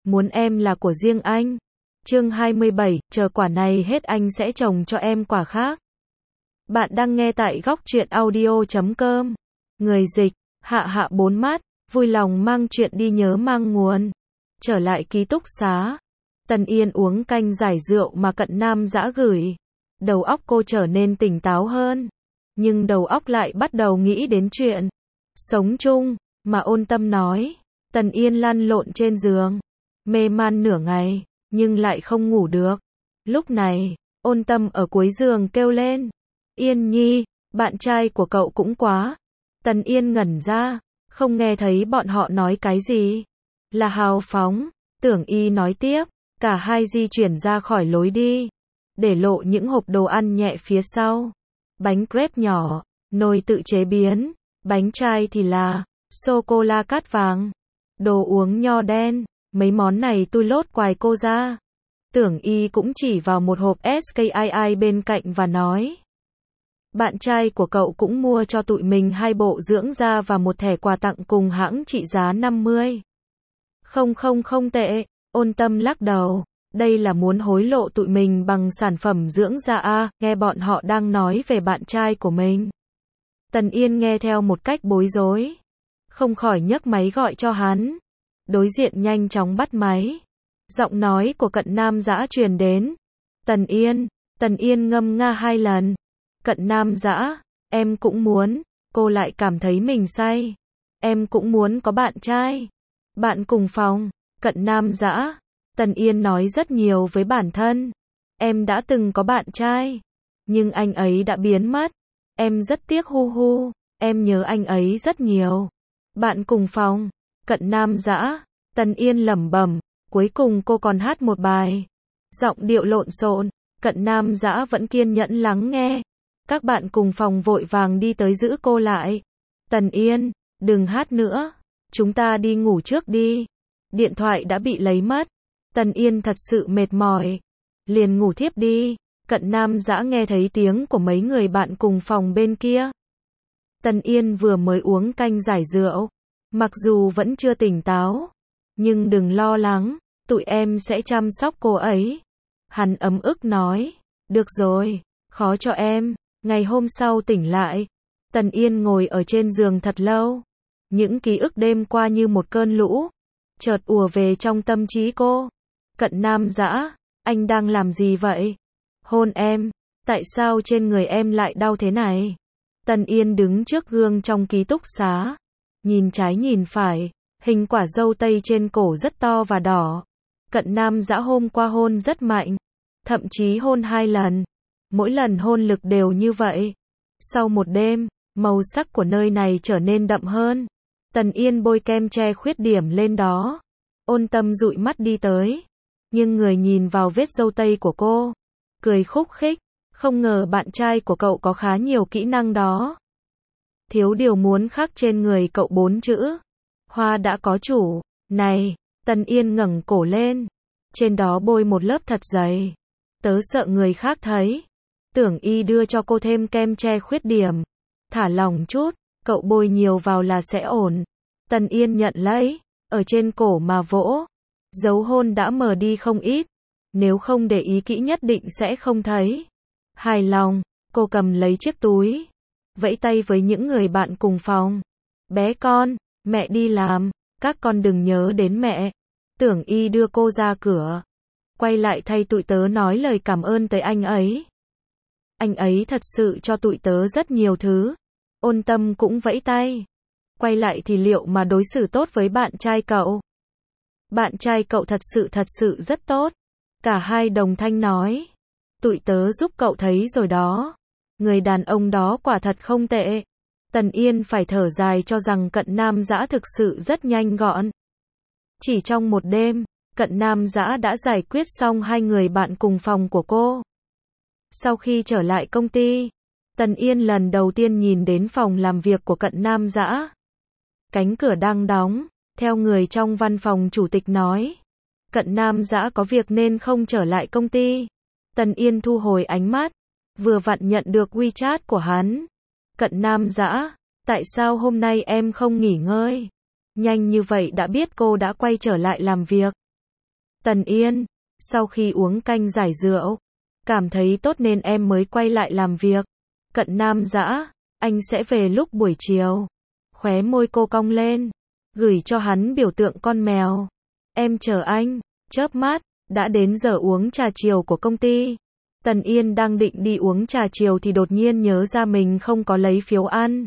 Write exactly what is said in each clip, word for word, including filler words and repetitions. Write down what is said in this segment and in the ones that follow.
muốn em là của riêng anh. Chương hai mươi bảy, chờ quả này hết anh sẽ trồng cho em quả khác. Bạn đang nghe tại góc truyện audio chấm com. Người dịch, Hạ Hạ bốn mắt, vui lòng mang chuyện đi nhớ mang nguồn. Trở lại ký túc xá. Tần Yên uống canh giải rượu mà Cận Nam Dã gửi. Đầu óc cô trở nên tỉnh táo hơn. Nhưng đầu óc lại bắt đầu nghĩ đến chuyện sống chung, mà Ôn Tâm nói. Tần Yên lăn lộn trên giường, mê man nửa ngày, nhưng lại không ngủ được. Lúc này, Ôn Tâm ở cuối giường kêu lên. Yên Nhi, bạn trai của cậu cũng quá. Tần Yên ngẩn ra, không nghe thấy bọn họ nói cái gì. Là hào phóng. Tưởng Y nói tiếp, cả hai di chuyển ra khỏi lối đi, để lộ những hộp đồ ăn nhẹ phía sau. Bánh crepe nhỏ, nồi tự chế biến, bánh trai thì là sô-cô-la cát vàng, đồ uống nho đen, mấy món này tôi lốt quài cô ra. Tưởng Y cũng chỉ vào một hộp ét ca i i bên cạnh và nói. Bạn trai của cậu cũng mua cho tụi mình hai bộ dưỡng da và một thẻ quà tặng cùng hãng trị giá năm mươi. Không không không tệ, Ôn Tâm lắc đầu. Đây là muốn hối lộ tụi mình bằng sản phẩm dưỡng da à, nghe bọn họ đang nói về bạn trai của mình. Tần Yên nghe theo một cách bối rối. Không khỏi nhấc máy gọi cho hắn. Đối diện nhanh chóng bắt máy. Giọng nói của Cận Nam Dã truyền đến. Tần Yên, Tần Yên ngâm nga hai lần. Cận Nam Dã, em cũng muốn. Cô lại cảm thấy mình say. Em cũng muốn có bạn trai. Bạn cùng phòng. Cận Nam Dã. Tần Yên nói rất nhiều với bản thân. Em đã từng có bạn trai, nhưng anh ấy đã biến mất. Em rất tiếc hu hu, em nhớ anh ấy rất nhiều. Bạn cùng phòng. Cận Nam Dã. Tần Yên lẩm bẩm, cuối cùng cô còn hát một bài. Giọng điệu lộn xộn, Cận Nam Dã vẫn kiên nhẫn lắng nghe. Các bạn cùng phòng vội vàng đi tới giữ cô lại. Tần Yên, đừng hát nữa, chúng ta đi ngủ trước đi. Điện thoại đã bị lấy mất. Tần Yên thật sự mệt mỏi, liền ngủ thiếp đi. Cận Nam Dã nghe thấy tiếng của mấy người bạn cùng phòng bên kia. Tần Yên vừa mới uống canh giải rượu, mặc dù vẫn chưa tỉnh táo, nhưng đừng lo lắng, tụi em sẽ chăm sóc cô ấy. Hắn ấm ức nói, được rồi, khó cho em. Ngày hôm sau tỉnh lại, Tần Yên ngồi ở trên giường thật lâu. Những ký ức đêm qua như một cơn lũ, chợt ùa về trong tâm trí cô. Cận Nam Dã, anh đang làm gì vậy? Hôn em, tại sao trên người em lại đau thế này? Tần Yên đứng trước gương trong ký túc xá, nhìn trái nhìn phải, hình quả dâu tây trên cổ rất to và đỏ. Cận Nam Dã hôm qua hôn rất mạnh, thậm chí hôn hai lần, mỗi lần hôn lực đều như vậy. Sau một đêm, màu sắc của nơi này trở nên đậm hơn. Tần Yên bôi kem che khuyết điểm lên đó. Ôn Tâm dụi mắt đi tới, nhưng người nhìn vào vết dâu tây của cô, cười khúc khích, không ngờ bạn trai của cậu có khá nhiều kỹ năng đó. Thiếu điều muốn khắc trên người cậu bốn chữ. Hoa đã có chủ. Này, Tần Yên ngẩng cổ lên, trên đó bôi một lớp thật dày. Tớ sợ người khác thấy. Tưởng Y đưa cho cô thêm kem che khuyết điểm. Thả lỏng chút, cậu bôi nhiều vào là sẽ ổn. Tần Yên nhận lấy, ở trên cổ mà vỗ. Dấu hôn đã mờ đi không ít, nếu không để ý kỹ nhất định sẽ không thấy. Hài lòng, cô cầm lấy chiếc túi, vẫy tay với những người bạn cùng phòng. Bé con, mẹ đi làm, các con đừng nhớ đến mẹ. Tưởng Y đưa cô ra cửa, quay lại thay tụi tớ nói lời cảm ơn tới anh ấy. Anh ấy thật sự cho tụi tớ rất nhiều thứ. Ôn Tâm cũng vẫy tay, quay lại thì liệu mà đối xử tốt với bạn trai cậu. Bạn trai cậu thật sự thật sự rất tốt. Cả hai đồng thanh nói. Tụi tớ giúp cậu thấy rồi đó. Người đàn ông đó quả thật không tệ. Tần Yên phải thở dài cho rằng Cận Nam Dã thực sự rất nhanh gọn. Chỉ trong một đêm, Cận Nam Dã đã giải quyết xong hai người bạn cùng phòng của cô. Sau khi trở lại công ty, Tần Yên lần đầu tiên nhìn đến phòng làm việc của Cận Nam Dã. Cánh cửa đang đóng. Theo người trong văn phòng chủ tịch nói, Cận Nam Dã có việc nên không trở lại công ty. Tần Yên thu hồi ánh mắt, vừa vặn nhận được WeChat của hắn. Cận Nam Dã, tại sao hôm nay em không nghỉ ngơi? Nhanh như vậy đã biết cô đã quay trở lại làm việc. Tần Yên, sau khi uống canh giải rượu, cảm thấy tốt nên em mới quay lại làm việc. Cận Nam Dã, anh sẽ về lúc buổi chiều. Khóe môi cô cong lên, gửi cho hắn biểu tượng con mèo. Em chờ anh, chớp mắt, đã đến giờ uống trà chiều của công ty. Tần Yên đang định đi uống trà chiều thì đột nhiên nhớ ra mình không có lấy phiếu ăn.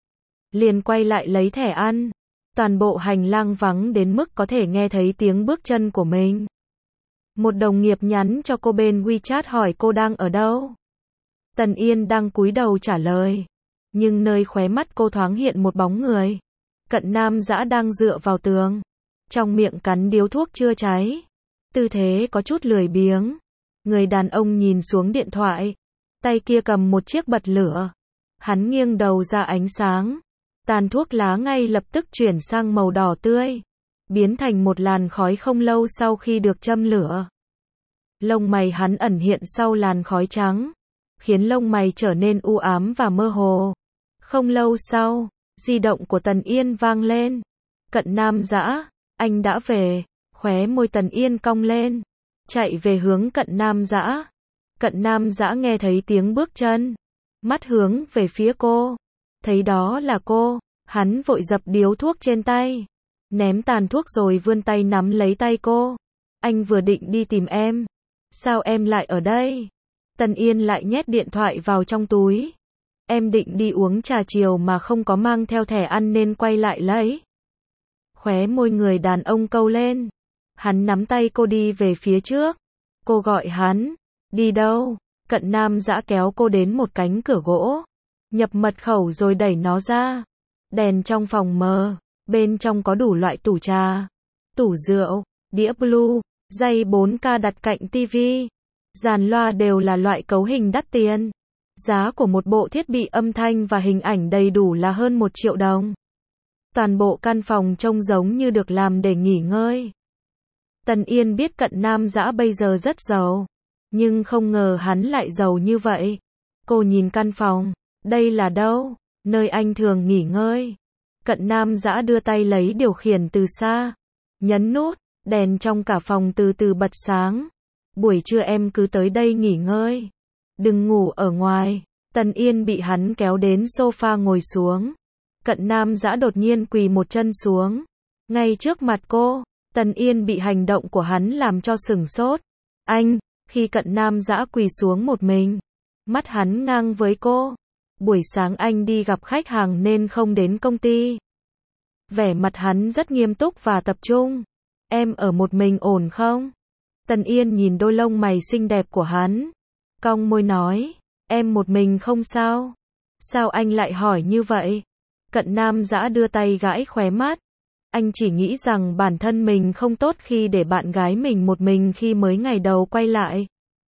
Liền quay lại lấy thẻ ăn. Toàn bộ hành lang vắng đến mức có thể nghe thấy tiếng bước chân của mình. Một đồng nghiệp nhắn cho cô bên WeChat hỏi cô đang ở đâu. Tần Yên đang cúi đầu trả lời. Nhưng nơi khóe mắt cô thoáng hiện một bóng người. Cận Nam Dã đang dựa vào tường. Trong miệng cắn điếu thuốc chưa cháy. Tư thế có chút lười biếng. Người đàn ông nhìn xuống điện thoại. Tay kia cầm một chiếc bật lửa. Hắn nghiêng đầu ra ánh sáng. Tàn thuốc lá ngay lập tức chuyển sang màu đỏ tươi. Biến thành một làn khói không lâu sau khi được châm lửa. Lông mày hắn ẩn hiện sau làn khói trắng. Khiến lông mày trở nên u ám và mơ hồ. Không lâu sau, di động của Tần Yên vang lên. Cận Nam Dã, anh đã về. Khóe môi Tần Yên cong lên. Chạy về hướng Cận Nam Dã. Cận Nam Dã nghe thấy tiếng bước chân. Mắt hướng về phía cô. Thấy đó là cô. Hắn vội dập điếu thuốc trên tay. Ném tàn thuốc rồi vươn tay nắm lấy tay cô. Anh vừa định đi tìm em. Sao em lại ở đây? Tần Yên lại nhét điện thoại vào trong túi. Em định đi uống trà chiều mà không có mang theo thẻ ăn nên quay lại lấy. Khóe môi người đàn ông câu lên. Hắn nắm tay cô đi về phía trước. Cô gọi hắn. Đi đâu? Cận Nam Dã kéo cô đến một cánh cửa gỗ. Nhập mật khẩu rồi đẩy nó ra. Đèn trong phòng mờ. Bên trong có đủ loại tủ trà, tủ rượu, đĩa blue, dây bốn K đặt cạnh tivi. Dàn loa đều là loại cấu hình đắt tiền. Giá của một bộ thiết bị âm thanh và hình ảnh đầy đủ là hơn một triệu đồng. Toàn bộ căn phòng trông giống như được làm để nghỉ ngơi. Tần Yên biết Cận Nam Dã bây giờ rất giàu. Nhưng không ngờ hắn lại giàu như vậy. Cô nhìn căn phòng. Đây là đâu? Nơi anh thường nghỉ ngơi. Cận Nam Dã đưa tay lấy điều khiển từ xa. Nhấn nút, đèn trong cả phòng từ từ bật sáng. Buổi trưa em cứ tới đây nghỉ ngơi. Đừng ngủ ở ngoài. Tần Yên bị hắn kéo đến sofa ngồi xuống. Cận Nam Dã đột nhiên quỳ một chân xuống. Ngay trước mặt cô, Tần Yên bị hành động của hắn làm cho sửng sốt. Anh, khi Cận Nam Dã quỳ xuống một mình. Mắt hắn ngang với cô. Buổi sáng anh đi gặp khách hàng nên không đến công ty. Vẻ mặt hắn rất nghiêm túc và tập trung. Em ở một mình ổn không? Tần Yên nhìn đôi lông mày xinh đẹp của hắn. Cong môi nói. Em một mình không sao? Sao anh lại hỏi như vậy? Cận Nam Dã đưa tay gãi khóe mắt. Anh chỉ nghĩ rằng bản thân mình không tốt khi để bạn gái mình một mình khi mới ngày đầu quay lại.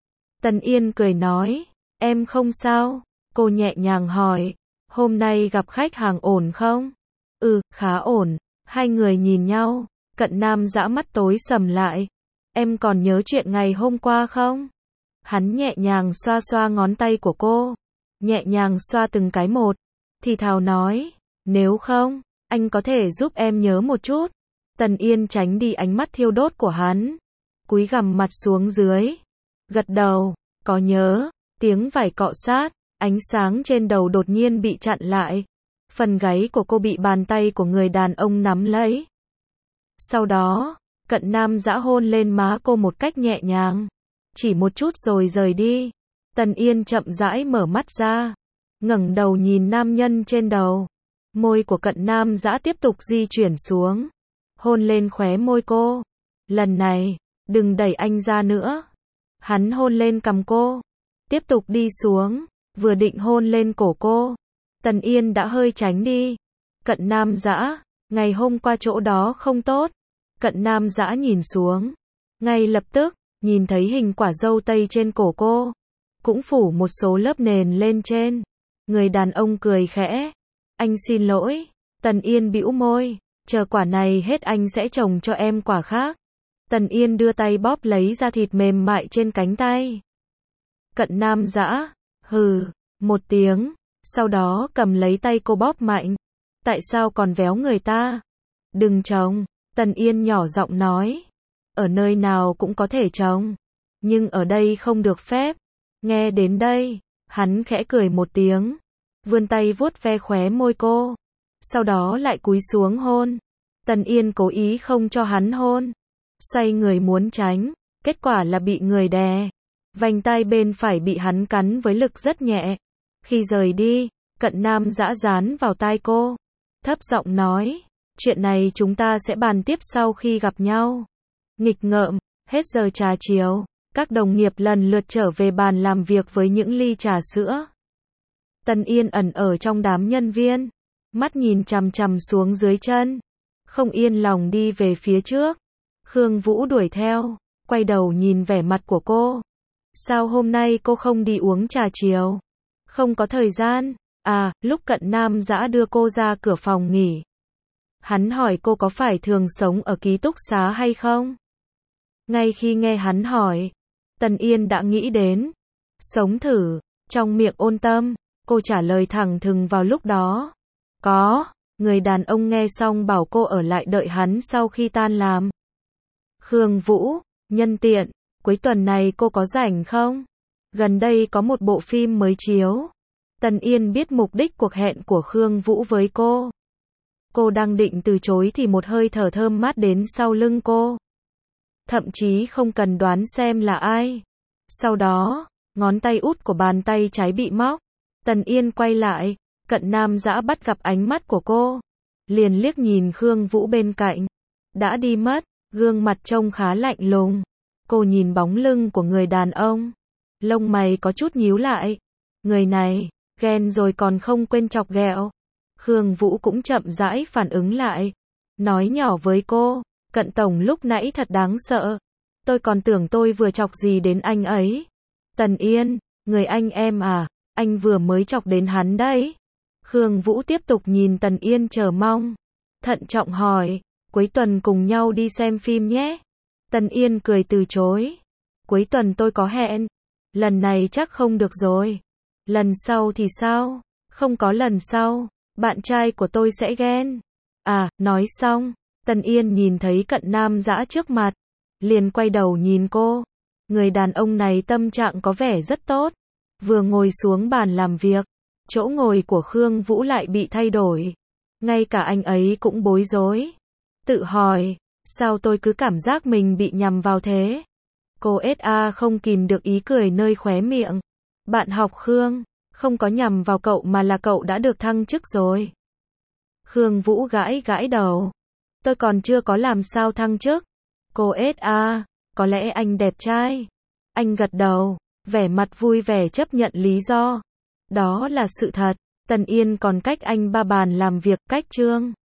Tần Yên cười nói. Em không sao? Cô nhẹ nhàng hỏi. Hôm nay gặp khách hàng ổn không? Ừ, khá ổn. Hai người nhìn nhau. Cận Nam Dã mắt tối sầm lại. Em còn nhớ chuyện ngày hôm qua không? Hắn nhẹ nhàng xoa xoa ngón tay của cô. Nhẹ nhàng xoa từng cái một. Thì thào nói. Nếu không, anh có thể giúp em nhớ một chút. Tần Yên tránh đi ánh mắt thiêu đốt của hắn. Cúi gằm mặt xuống dưới. Gật đầu. Có nhớ. Tiếng vải cọ sát. Ánh sáng trên đầu đột nhiên bị chặn lại. Phần gáy của cô bị bàn tay của người đàn ông nắm lấy. Sau đó, Cận Nam Dã hôn lên má cô một cách nhẹ nhàng. Chỉ một chút rồi rời đi. Tần Yên chậm rãi mở mắt ra. Ngẩng đầu nhìn nam nhân trên đầu. Môi của Cận Nam Dã tiếp tục di chuyển xuống. Hôn lên khóe môi cô. Lần này, đừng đẩy anh ra nữa. Hắn hôn lên cằm cô. Tiếp tục đi xuống. Vừa định hôn lên cổ cô. Tần Yên đã hơi tránh đi. Cận Nam Dã, ngày hôm qua chỗ đó không tốt. Cận Nam Dã nhìn xuống. Ngay lập tức, nhìn thấy hình quả dâu tây trên cổ cô. Cũng phủ một số lớp nền lên trên. Người đàn ông cười khẽ. Anh xin lỗi. Tần Yên bĩu môi. Chờ quả này hết anh sẽ trồng cho em quả khác. Tần Yên đưa tay bóp lấy da thịt mềm mại trên cánh tay. Cận Nam Dã, hừ, một tiếng. Sau đó cầm lấy tay cô bóp mạnh. Tại sao còn véo người ta? Đừng trồng. Tần Yên nhỏ giọng nói. ở nơi nào cũng có thể trồng, nhưng ở đây không được phép. Nghe đến đây, hắn khẽ cười một tiếng, vươn tay vuốt ve khóe môi cô, sau đó lại cúi xuống hôn. Tần Yên cố ý không cho hắn hôn, xoay người muốn tránh, kết quả là bị người đè. Vành tai bên phải bị hắn cắn với lực rất nhẹ. Khi rời đi, Cận Nam Dã dán vào tai cô, thấp giọng nói, chuyện này chúng ta sẽ bàn tiếp sau khi gặp nhau. Nghịch ngợm, hết giờ trà chiều, các đồng nghiệp lần lượt trở về bàn làm việc với những ly trà sữa. Tần Yên ẩn ở trong đám nhân viên, mắt nhìn chằm chằm xuống dưới chân, không yên lòng đi về phía trước. Khương Vũ đuổi theo, quay đầu nhìn vẻ mặt của cô. Sao hôm nay cô không đi uống trà chiều? Không có thời gian. À, lúc Cận Nam Dã đưa cô ra cửa phòng nghỉ, hắn hỏi cô có phải thường sống ở ký túc xá hay không? Ngay khi nghe hắn hỏi, Tần Yên đã nghĩ đến sống thử. Trong miệng ôn tâm, cô trả lời thẳng thừng vào lúc đó. Có. Người đàn ông nghe xong bảo cô ở lại đợi hắn sau khi tan làm. Khương Vũ, nhân tiện, cuối tuần này cô có rảnh không? Gần đây có một bộ phim mới chiếu. Tần Yên biết mục đích cuộc hẹn của Khương Vũ với cô. Cô đang định từ chối thì một hơi thở thơm mát đến sau lưng cô. Thậm chí không cần đoán xem là ai. Sau đó, ngón tay út của bàn tay trái bị móc. Tần Yên quay lại, Cận Nam Dã bắt gặp ánh mắt của cô, liền liếc nhìn Khương Vũ bên cạnh. Đã đi mất, gương mặt trông khá lạnh lùng. Cô nhìn bóng lưng của người đàn ông, lông mày có chút nhíu lại. Người này, ghen rồi còn không quên chọc ghẹo. Khương Vũ cũng chậm rãi phản ứng lại, nói nhỏ với cô, Cận tổng lúc nãy thật đáng sợ. Tôi còn tưởng tôi vừa chọc gì đến anh ấy. Tần Yên, người anh em à, anh vừa mới chọc đến hắn đấy. Khương Vũ tiếp tục nhìn Tần Yên chờ mong, thận trọng hỏi, cuối tuần cùng nhau đi xem phim nhé. Tần Yên cười từ chối. Cuối tuần tôi có hẹn. Lần này chắc không được rồi. Lần sau thì sao? Không có lần sau, bạn trai của tôi sẽ ghen. À, nói xong, Tần Yên nhìn thấy Cận Nam Dã trước mặt, liền quay đầu nhìn cô. Người đàn ông này tâm trạng có vẻ rất tốt. Vừa ngồi xuống bàn làm việc, chỗ ngồi của Khương Vũ lại bị thay đổi. Ngay cả anh ấy cũng bối rối. Tự hỏi, sao tôi cứ cảm giác mình bị nhầm vào thế? Cô ét a không kìm được ý cười nơi khóe miệng. Bạn học Khương, không có nhầm vào cậu mà là cậu đã được thăng chức rồi. Khương Vũ gãi gãi đầu. Tôi còn chưa có làm sao thăng chức. Cô ét a, có lẽ anh đẹp trai. Anh gật đầu, vẻ mặt vui vẻ chấp nhận lý do. Đó là sự thật. Tần Yên còn cách anh ba bàn làm việc, cách chương.